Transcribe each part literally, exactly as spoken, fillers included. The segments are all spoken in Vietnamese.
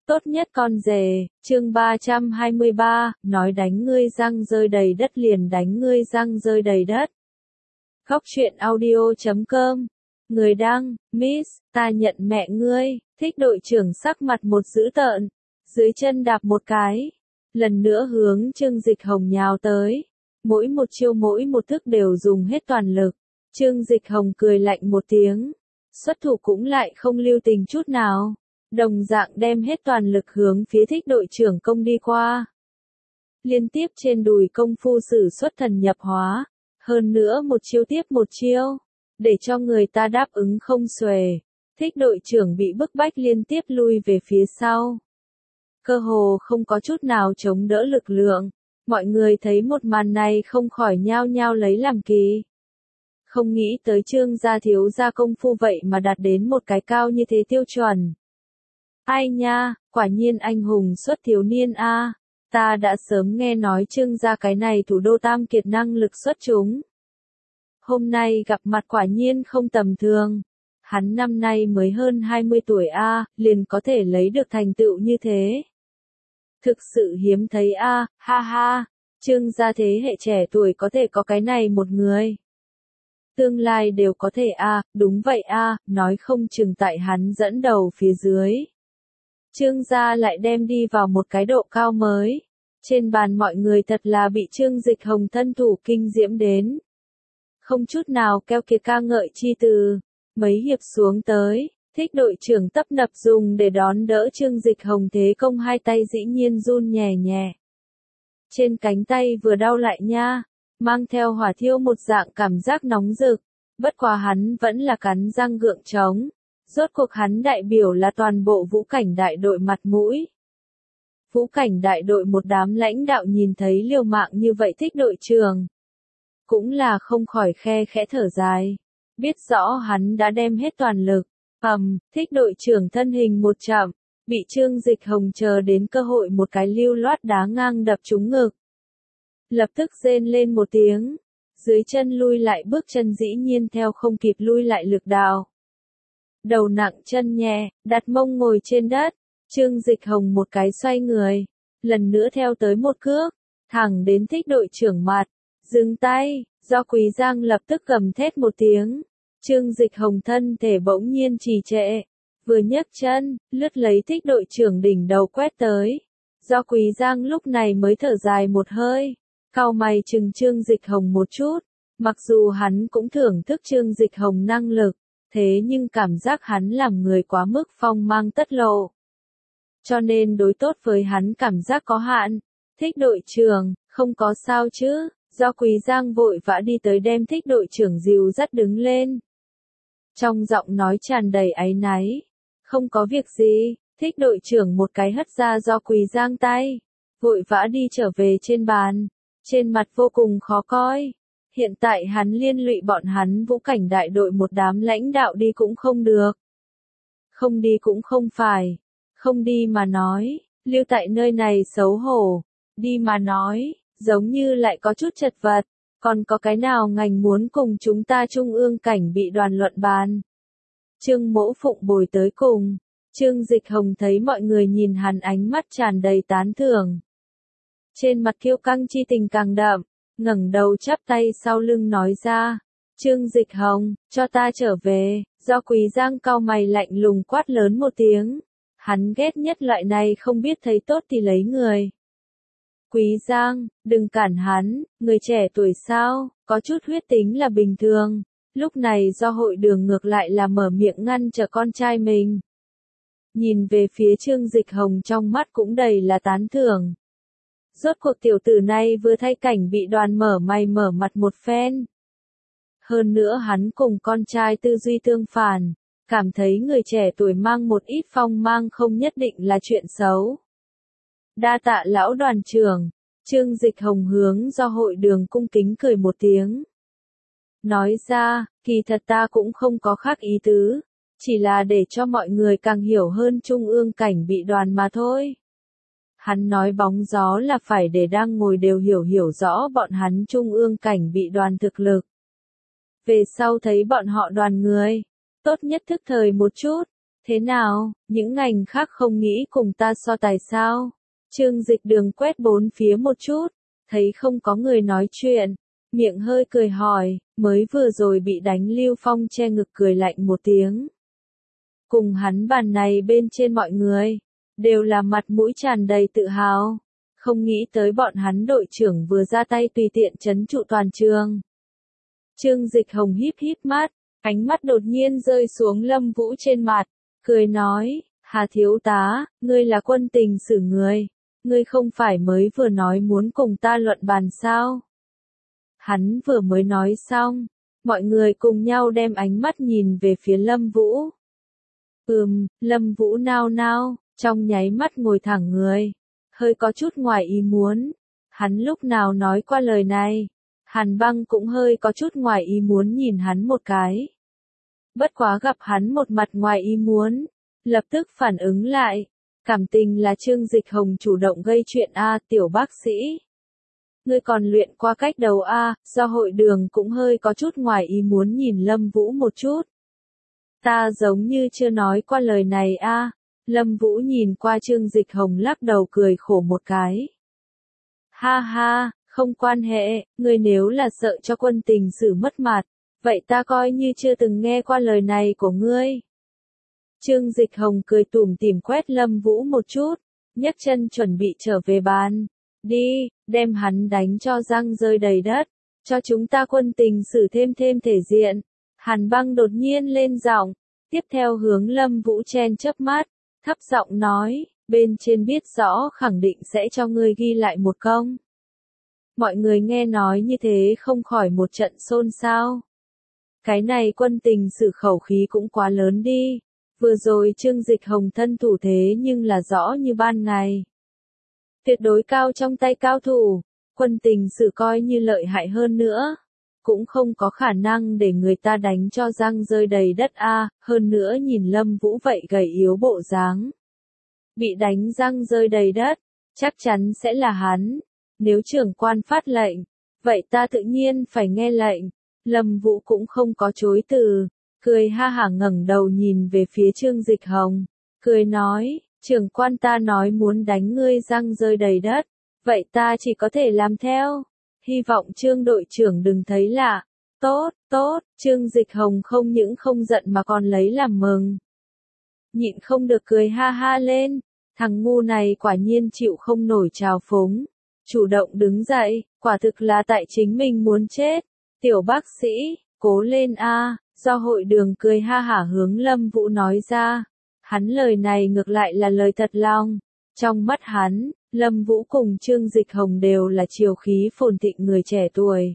Tốt nhất con rể, chương ba trăm hai mươi ba, nói đánh ngươi răng rơi đầy đất liền đánh ngươi răng rơi đầy đất. Góc truyện audio chấm com. Người đăng, Miss, ta nhận mẹ ngươi, thích đội trưởng sắc mặt một dữ tợn, dưới chân đạp một cái, lần nữa hướng Trương Dịch Hồng nhào tới. Mỗi một chiêu mỗi một thức đều dùng hết toàn lực. Trương Dịch Hồng cười lạnh một tiếng, xuất thủ cũng lại không lưu tình chút nào. Đồng dạng đem hết toàn lực hướng phía thích đội trưởng công đi qua. Liên tiếp trên đùi công phu sử xuất thần nhập hóa, hơn nữa một chiêu tiếp một chiêu, để cho người ta đáp ứng không xuể. Thích đội trưởng bị bức bách liên tiếp lui về phía sau. Cơ hồ không có chút nào chống đỡ lực lượng, mọi người thấy một màn này không khỏi nhao nhao lấy làm kỳ. Không nghĩ tới Trương gia thiếu gia công phu vậy mà đạt đến một cái cao như thế tiêu chuẩn. Ai nha, quả nhiên anh hùng xuất thiếu niên a. Ta đã sớm nghe nói Trương gia cái này thủ đô tam kiệt năng lực xuất chúng. Hôm nay gặp mặt quả nhiên không tầm thường. Hắn năm nay mới hơn hai mươi tuổi a, liền có thể lấy được thành tựu như thế. Thực sự hiếm thấy a, ha ha. Trương gia thế hệ trẻ tuổi có thể có cái này một người. Tương lai đều có thể a, đúng vậy a, nói không chừng tại hắn dẫn đầu phía dưới. Trương gia lại đem đi vào một cái độ cao mới. Trên bàn mọi người thật là bị Trương Dịch Hồng thân thủ kinh diễm đến. Không chút nào keo kiệt ca ngợi chi từ. Mấy hiệp xuống tới, thích đội trưởng tấp nập dùng để đón đỡ Trương Dịch Hồng thế công hai tay dĩ nhiên run nhẹ nhẹ. Trên cánh tay vừa đau lại nha, mang theo hỏa thiêu một dạng cảm giác nóng rực. Bất quá hắn vẫn là cắn răng gượng chống. Rốt cuộc hắn đại biểu là toàn bộ vũ cảnh đại đội mặt mũi. Vũ cảnh đại đội một đám lãnh đạo nhìn thấy liều mạng như vậy thích đội trưởng. Cũng là không khỏi khe khẽ thở dài. Biết rõ hắn đã đem hết toàn lực. Ầm, thích đội trưởng thân hình một chạm, bị Trương Dịch Hồng chờ đến cơ hội một cái lưu loát đá ngang đập trúng ngực. Lập tức rên lên một tiếng. Dưới chân lui lại bước chân dĩ nhiên theo không kịp lui lại lực đạo. Đầu nặng chân nhẹ, đặt mông ngồi trên đất, Trương Dịch Hồng một cái xoay người, lần nữa theo tới một cước, thẳng đến thích đội trưởng mặt, dừng tay, do Quý Giang lập tức gầm thét một tiếng, Trương Dịch Hồng thân thể bỗng nhiên trì trệ, vừa nhấc chân, lướt lấy thích đội trưởng đỉnh đầu quét tới, do Quý Giang lúc này mới thở dài một hơi, cau mày chừng Trương Dịch Hồng một chút, mặc dù hắn cũng thưởng thức Trương Dịch Hồng năng lực. Thế nhưng cảm giác hắn làm người quá mức phong mang tất lộ. Cho nên đối tốt với hắn cảm giác có hạn. Thích đội trưởng, không có sao chứ, do Quý Giang vội vã đi tới đem thích đội trưởng dìu dắt đứng lên. Trong giọng nói tràn đầy áy náy. Không có việc gì, thích đội trưởng một cái hất ra do Quý Giang tay. Vội vã đi trở về trên bàn. Trên mặt vô cùng khó coi. Hiện tại hắn liên lụy bọn hắn vũ cảnh đại đội một đám lãnh đạo đi cũng không được. Không đi cũng không phải. Không đi mà nói, lưu tại nơi này xấu hổ. Đi mà nói, giống như lại có chút chật vật. Còn có cái nào ngành muốn cùng chúng ta trung ương cảnh bị đoàn luận bàn. Trương Mỗ Phụng bồi tới cùng. Trương Dịch Hồng thấy mọi người nhìn hắn ánh mắt tràn đầy tán thưởng. Trên mặt kiêu căng chi tình càng đậm. Ngẩng đầu chắp tay sau lưng nói ra, Trương Dịch Hồng, cho ta trở về, do Quý Giang cau mày lạnh lùng quát lớn một tiếng, hắn ghét nhất loại này không biết thấy tốt thì lấy người. Quý Giang, đừng cản hắn, người trẻ tuổi sao, có chút huyết tính là bình thường, lúc này do hội đường ngược lại là mở miệng ngăn trở con trai mình. Nhìn về phía Trương Dịch Hồng trong mắt cũng đầy là tán thưởng. Rốt cuộc tiểu tử này vừa thay cảnh bị đoàn mở mày mở mặt một phen. Hơn nữa hắn cùng con trai tư duy tương phản, cảm thấy người trẻ tuổi mang một ít phong mang không nhất định là chuyện xấu. Đa tạ lão đoàn trưởng, Trương Dịch Hồng hướng do hội đường cung kính cười một tiếng. Nói ra, kỳ thật ta cũng không có khác ý tứ, chỉ là để cho mọi người càng hiểu hơn trung ương cảnh bị đoàn mà thôi. Hắn nói bóng gió là phải để đang ngồi đều hiểu hiểu rõ bọn hắn trung ương cảnh bị đoàn thực lực. Về sau thấy bọn họ đoàn người, tốt nhất thức thời một chút, Thế nào, những ngành khác không nghĩ cùng ta so tài sao? Trương Dịch Đường quét bốn phía một chút, thấy không có người nói chuyện, miệng hơi cười hỏi, mới vừa rồi bị đánh Lưu Phong che ngực cười lạnh một tiếng. Cùng hắn bàn này bên trên mọi người, đều là mặt mũi tràn đầy tự hào, không nghĩ tới bọn hắn đội trưởng vừa ra tay tùy tiện trấn trụ toàn trường. Trương Dịch Hồng híp híp mắt, ánh mắt đột nhiên rơi xuống Lâm Vũ trên mặt, cười nói, Hà thiếu tá, ngươi là quân tình sử người, ngươi không phải mới vừa nói muốn cùng ta luận bàn sao? Hắn vừa mới nói xong, mọi người cùng nhau đem ánh mắt nhìn về phía Lâm Vũ. Ừm, Lâm Vũ nao nao, trong nháy mắt ngồi thẳng người, hơi có chút ngoài ý muốn. Hắn lúc nào nói qua lời này? Hàn Băng cũng hơi có chút ngoài ý muốn nhìn hắn một cái. Bất quá gặp hắn một mặt ngoài ý muốn, lập tức phản ứng lại. Cảm tình là Trương Dịch Hồng chủ động gây chuyện a, tiểu bác sĩ. Ngươi còn luyện qua cách đầu a, do hội đường cũng hơi có chút ngoài ý muốn nhìn Lâm Vũ một chút. Ta giống như chưa nói qua lời này a. Lâm Vũ nhìn qua Trương Dịch Hồng lắc đầu cười khổ một cái. Ha ha, không quan hệ, ngươi nếu là sợ cho quân tình sử mất mặt, vậy ta coi như chưa từng nghe qua lời này của ngươi. Trương Dịch Hồng cười tủm tỉm quét Lâm Vũ một chút, nhấc chân chuẩn bị trở về bàn. Đi, đem hắn đánh cho răng rơi đầy đất, cho chúng ta quân tình sử thêm thêm thể diện. Hàn Băng đột nhiên lên giọng, tiếp theo hướng Lâm Vũ chen chớp mắt, thấp giọng nói, bên trên biết rõ khẳng định sẽ cho ngươi ghi lại một công. Mọi người nghe nói như thế không khỏi một trận xôn xao. Cái này quân tình sử khẩu khí cũng quá lớn đi. Vừa rồi Trương Dịch Hồng thân thủ thế nhưng là rõ như ban ngày. Tuyệt đối cao trong tay cao thủ, quân tình sử coi như lợi hại hơn nữa. Cũng không có khả năng để người ta đánh cho răng rơi đầy đất a. Hơn nữa nhìn Lâm Vũ vậy gầy yếu bộ dáng. Bị đánh răng rơi đầy đất, chắc chắn sẽ là hắn. Nếu trưởng quan phát lệnh, vậy ta tự nhiên phải nghe lệnh. Lâm Vũ cũng không có chối từ, cười ha hả ngẩng đầu nhìn về phía Trương Dịch Hồng, cười nói, trưởng quan ta nói muốn đánh ngươi răng rơi đầy đất, vậy ta chỉ có thể làm theo. Hy vọng Trương đội trưởng đừng thấy lạ. Tốt, tốt, Trương Dịch Hồng không những không giận mà còn lấy làm mừng. Nhịn không được cười ha ha lên, thằng ngu này quả nhiên chịu không nổi trào phúng. Chủ động đứng dậy, quả thực là tại chính mình muốn chết. Tiểu bác sĩ, cố lên a. Do hội đường cười ha hả hướng Lâm Vũ nói ra. Hắn lời này ngược lại là lời thật lòng. Trong mắt hắn, Lâm Vũ cùng Trương Dịch Hồng đều là triều khí phồn thịnh người trẻ tuổi.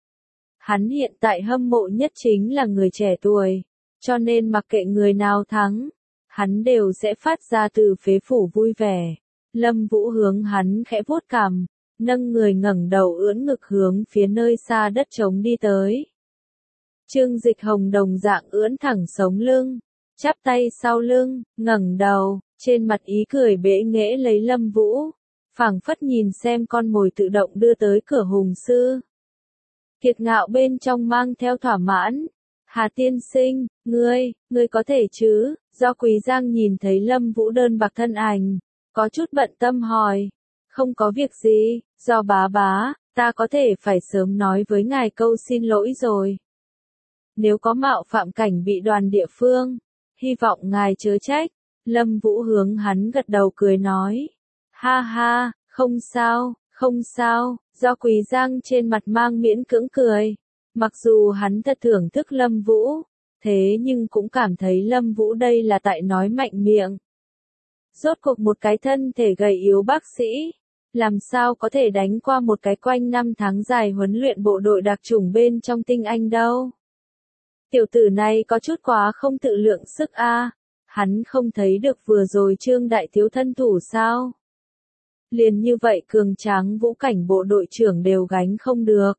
Hắn hiện tại hâm mộ nhất chính là người trẻ tuổi, cho nên mặc kệ người nào thắng, hắn đều sẽ phát ra từ phế phủ vui vẻ. Lâm Vũ hướng hắn khẽ vuốt cằm, nâng người ngẩng đầu ưỡn ngực hướng phía nơi xa đất trống đi tới. Trương Dịch Hồng đồng dạng ưỡn thẳng sống lưng, chắp tay sau lưng, ngẩng đầu, trên mặt ý cười bẽ nghễ lấy Lâm Vũ, phảng phất nhìn xem con mồi tự động đưa tới cửa hùng sư. Kiệt ngạo bên trong mang theo thỏa mãn. Hà tiên sinh, ngươi, ngươi có thể chứ? Do Quý Giang nhìn thấy Lâm Vũ đơn bạc thân ảnh, có chút bận tâm hỏi. Không có việc gì, do bá bá, ta có thể phải sớm nói với ngài câu xin lỗi rồi. Nếu có mạo phạm cảnh bị đoàn địa phương, hy vọng ngài chớ trách. Lâm Vũ hướng hắn gật đầu cười nói. Ha ha, không sao, không sao, do Quý Giang trên mặt mang miễn cưỡng cười. Mặc dù hắn thật thưởng thức Lâm Vũ, thế nhưng cũng cảm thấy Lâm Vũ đây là tại nói mạnh miệng. Rốt cuộc một cái thân thể gầy yếu bác sĩ, làm sao có thể đánh qua một cái quanh năm tháng dài huấn luyện bộ đội đặc chủng bên trong tinh anh đâu. Tiểu tử này có chút quá không tự lượng sức a. À. Hắn không thấy được vừa rồi Trương đại thiếu thân thủ sao? Liền như vậy cường tráng vũ cảnh bộ đội trưởng đều gánh không được.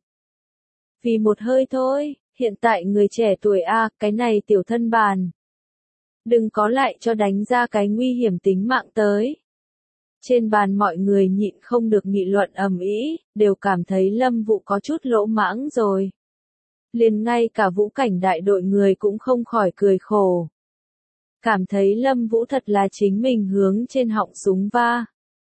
Vì một hơi thôi, hiện tại người trẻ tuổi a, à, cái này tiểu thân bàn. Đừng có lại cho đánh ra cái nguy hiểm tính mạng tới. Trên bàn mọi người nhịn không được nghị luận ầm ĩ, đều cảm thấy Lâm Vũ có chút lỗ mãng rồi. Liền ngay cả vũ cảnh đại đội người cũng không khỏi cười khổ. cảm thấy Lâm Vũ thật là chính mình hướng trên họng súng va.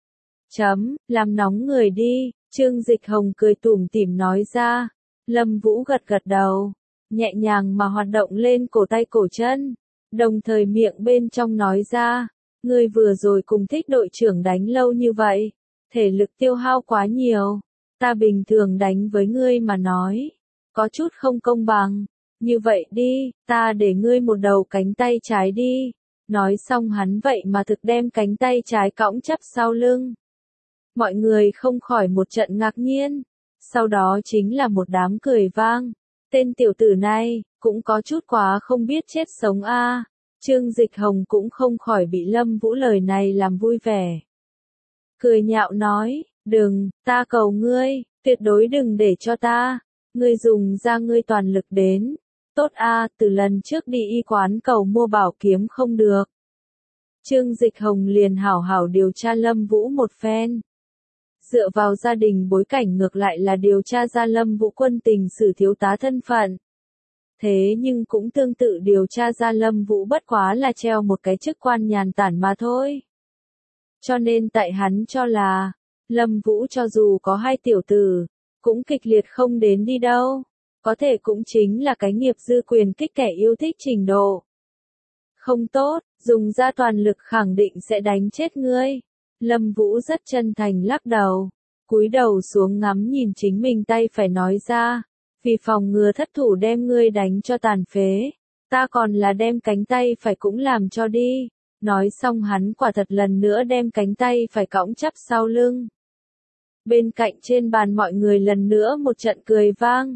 Chấm, làm nóng người đi, Trương Dịch Hồng cười tủm tỉm nói ra. Lâm Vũ gật gật đầu, nhẹ nhàng mà hoạt động lên cổ tay cổ chân, đồng thời miệng bên trong nói ra, ngươi vừa rồi cùng Thích đội trưởng đánh lâu như vậy, thể lực tiêu hao quá nhiều, ta bình thường đánh với ngươi mà nói, có chút không công bằng, như vậy đi, ta để ngươi một đầu cánh tay trái đi, nói xong hắn vậy mà thực đem cánh tay trái cõng chắp sau lưng. Mọi người không khỏi một trận ngạc nhiên, sau đó chính là một đám cười vang, tên tiểu tử này, cũng có chút quá không biết chết sống a. Trương Dịch Hồng cũng không khỏi bị Lâm Vũ lời này làm vui vẻ. Cười nhạo nói, đừng, ta cầu ngươi, tuyệt đối đừng để cho ta, ngươi dùng ra ngươi toàn lực đến. Tốt a, từ lần trước đi y quán cầu mua bảo kiếm không được. Trương Dịch Hồng liền hảo hảo điều tra Lâm Vũ một phen. Dựa vào gia đình bối cảnh ngược lại là điều tra ra Lâm Vũ quân tình sử thiếu tá thân phận. Thế nhưng cũng tương tự điều tra ra Lâm Vũ bất quá là treo một cái chức quan nhàn tản mà thôi. Cho nên tại hắn cho là, Lâm Vũ cho dù có hai tiểu tử, cũng kịch liệt không đến đi đâu. Có thể cũng chính là cái nghiệp dư quyền kích kẻ yêu thích trình độ. Không tốt, dùng ra toàn lực khẳng định sẽ đánh chết ngươi. Lâm Vũ rất chân thành lắc đầu, cúi đầu xuống ngắm nhìn chính mình tay phải nói ra, vì phòng ngừa thất thủ đem ngươi đánh cho tàn phế, ta còn là đem cánh tay phải cũng làm cho đi. Nói xong hắn quả thật lần nữa đem cánh tay phải cõng chắp sau lưng. Bên cạnh trên bàn mọi người lần nữa một trận cười vang.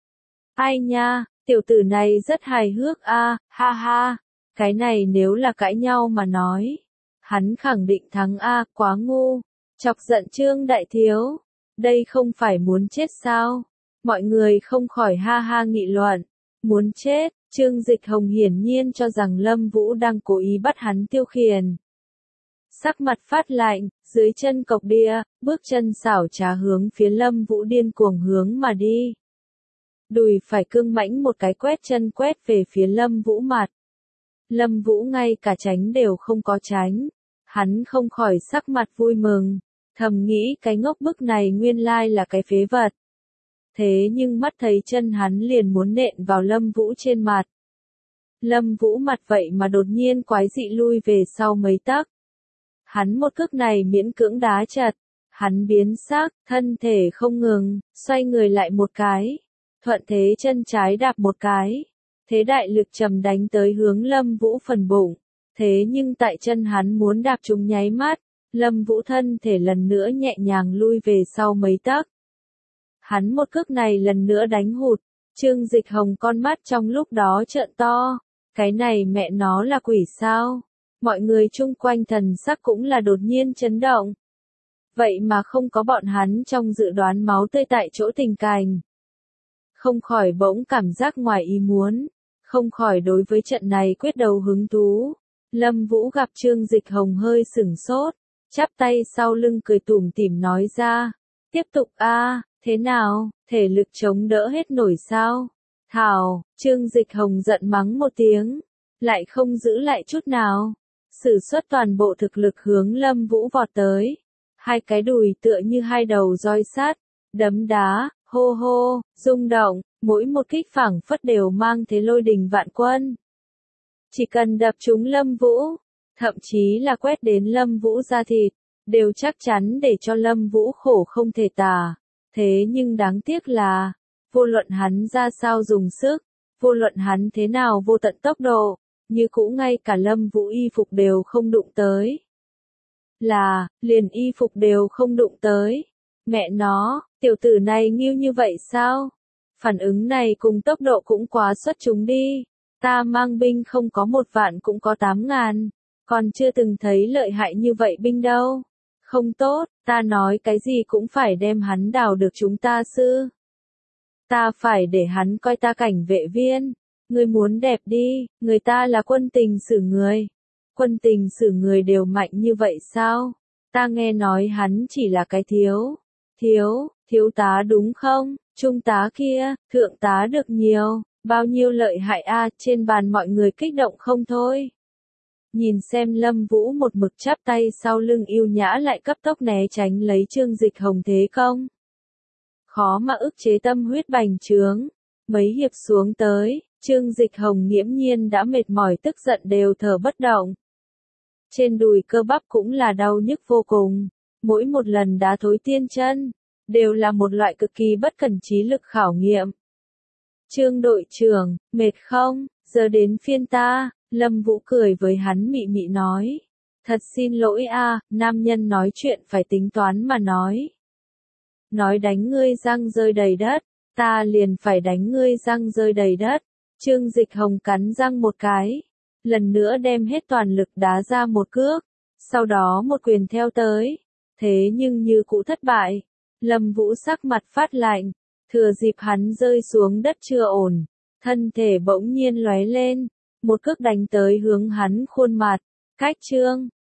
Ai nha, tiểu tử này rất hài hước a, ha ha, cái này nếu là cãi nhau mà nói, hắn khẳng định thắng a, quá ngu, chọc giận Trương đại thiếu, đây không phải muốn chết sao? Mọi người không khỏi ha ha nghị luận, muốn chết, Trương Dịch Hồng hiển nhiên cho rằng Lâm Vũ đang cố ý bắt hắn tiêu khiển. Sắc mặt phát lạnh, dưới chân cộc đia, bước chân xảo trá hướng phía Lâm Vũ điên cuồng hướng mà đi. Đùi phải cương mãnh một cái quét chân quét về phía Lâm Vũ mặt. Lâm Vũ ngay cả tránh đều không có tránh. Hắn không khỏi sắc mặt vui mừng, thầm nghĩ cái ngốc bức này nguyên lai là cái phế vật. Thế nhưng mắt thấy chân hắn liền muốn nện vào Lâm Vũ trên mặt. Lâm Vũ mặt vậy mà đột nhiên quái dị lui về sau mấy tấc. Hắn một cước này miễn cưỡng đá chật, hắn biến sắc, thân thể không ngừng, xoay người lại một cái. Thuận thế chân trái đạp một cái, thế đại lực trầm đánh tới hướng Lâm Vũ phần bụng, thế nhưng tại chân hắn muốn đạp trúng nháy mắt, Lâm Vũ thân thể lần nữa nhẹ nhàng lui về sau mấy tấc. Hắn một cước này lần nữa đánh hụt, Trương Dịch Hồng con mắt trong lúc đó trợn to, cái này mẹ nó là quỷ sao? Mọi người chung quanh thần sắc cũng là đột nhiên chấn động. Vậy mà không có bọn hắn trong dự đoán máu tươi tại chỗ tình cảnh. Không khỏi bỗng cảm giác ngoài ý muốn, không khỏi đối với trận này quyết đầu hứng thú. Lâm Vũ gặp Trương Dịch Hồng hơi sửng sốt, chắp tay sau lưng cười tủm tỉm nói ra, tiếp tục a, thế nào, thể lực chống đỡ hết nổi sao? Thảo, Trương Dịch Hồng giận mắng một tiếng, lại không giữ lại chút nào, sử xuất toàn bộ thực lực hướng Lâm Vũ vọt tới. Hai cái đùi tựa như hai đầu roi sắt, đấm đá, hô hô, rung động, mỗi một kích phảng phất đều mang thế lôi đình vạn quân. Chỉ cần đập trúng Lâm Vũ, thậm chí là quét đến Lâm Vũ da thịt, đều chắc chắn để cho Lâm Vũ khổ không thể tả. Thế nhưng đáng tiếc là, vô luận hắn ra sao dùng sức, vô luận hắn thế nào vô tận tốc độ, như cũ ngay cả Lâm Vũ y phục đều không đụng tới. Là, liền y phục đều không đụng tới. Mẹ nó, tiểu tử này nghiêu như vậy sao? Phản ứng này cùng tốc độ cũng quá xuất chúng đi. Ta mang binh không có một vạn cũng có tám ngàn, còn chưa từng thấy lợi hại như vậy binh đâu. Không tốt, ta nói cái gì cũng phải đem hắn đào được chúng ta sư. Ta phải để hắn coi ta cảnh vệ viên. Người muốn đẹp đi, người ta là quân tình sử người. Quân tình sử người đều mạnh như vậy sao? Ta nghe nói hắn chỉ là cái thiếu. Thiếu, thiếu tá đúng không? Trung tá kia, thượng tá được nhiều. Bao nhiêu lợi hại a, trên bàn mọi người kích động không thôi. Nhìn xem Lâm Vũ một mực chắp tay sau lưng yêu nhã lại cấp tốc né tránh lấy Trương Dịch Hồng thế công. Khó mà ức chế tâm huyết bành trướng. Mấy hiệp xuống tới, Trương Dịch Hồng nghiễm nhiên đã mệt mỏi tức giận đều thở bất động. Trên đùi cơ bắp cũng là đau nhức vô cùng. Mỗi một lần đá thối tiên chân, đều là một loại cực kỳ bất cần trí lực khảo nghiệm. Trương đội trưởng, mệt không? Giờ đến phiên ta. Lâm Vũ cười với hắn mị mị nói. Thật xin lỗi a, nam nhân nói chuyện phải tính toán mà nói. Nói đánh ngươi răng rơi đầy đất, ta liền phải đánh ngươi răng rơi đầy đất. Trương Dịch Hồng cắn răng một cái, lần nữa đem hết toàn lực đá ra một cước, sau đó một quyền theo tới. Thế nhưng như cũ thất bại, Lâm Vũ sắc mặt phát lạnh, thừa dịp hắn rơi xuống đất chưa ổn, thân thể bỗng nhiên lóe lên, một cước đánh tới hướng hắn khuôn mặt. Cách Trương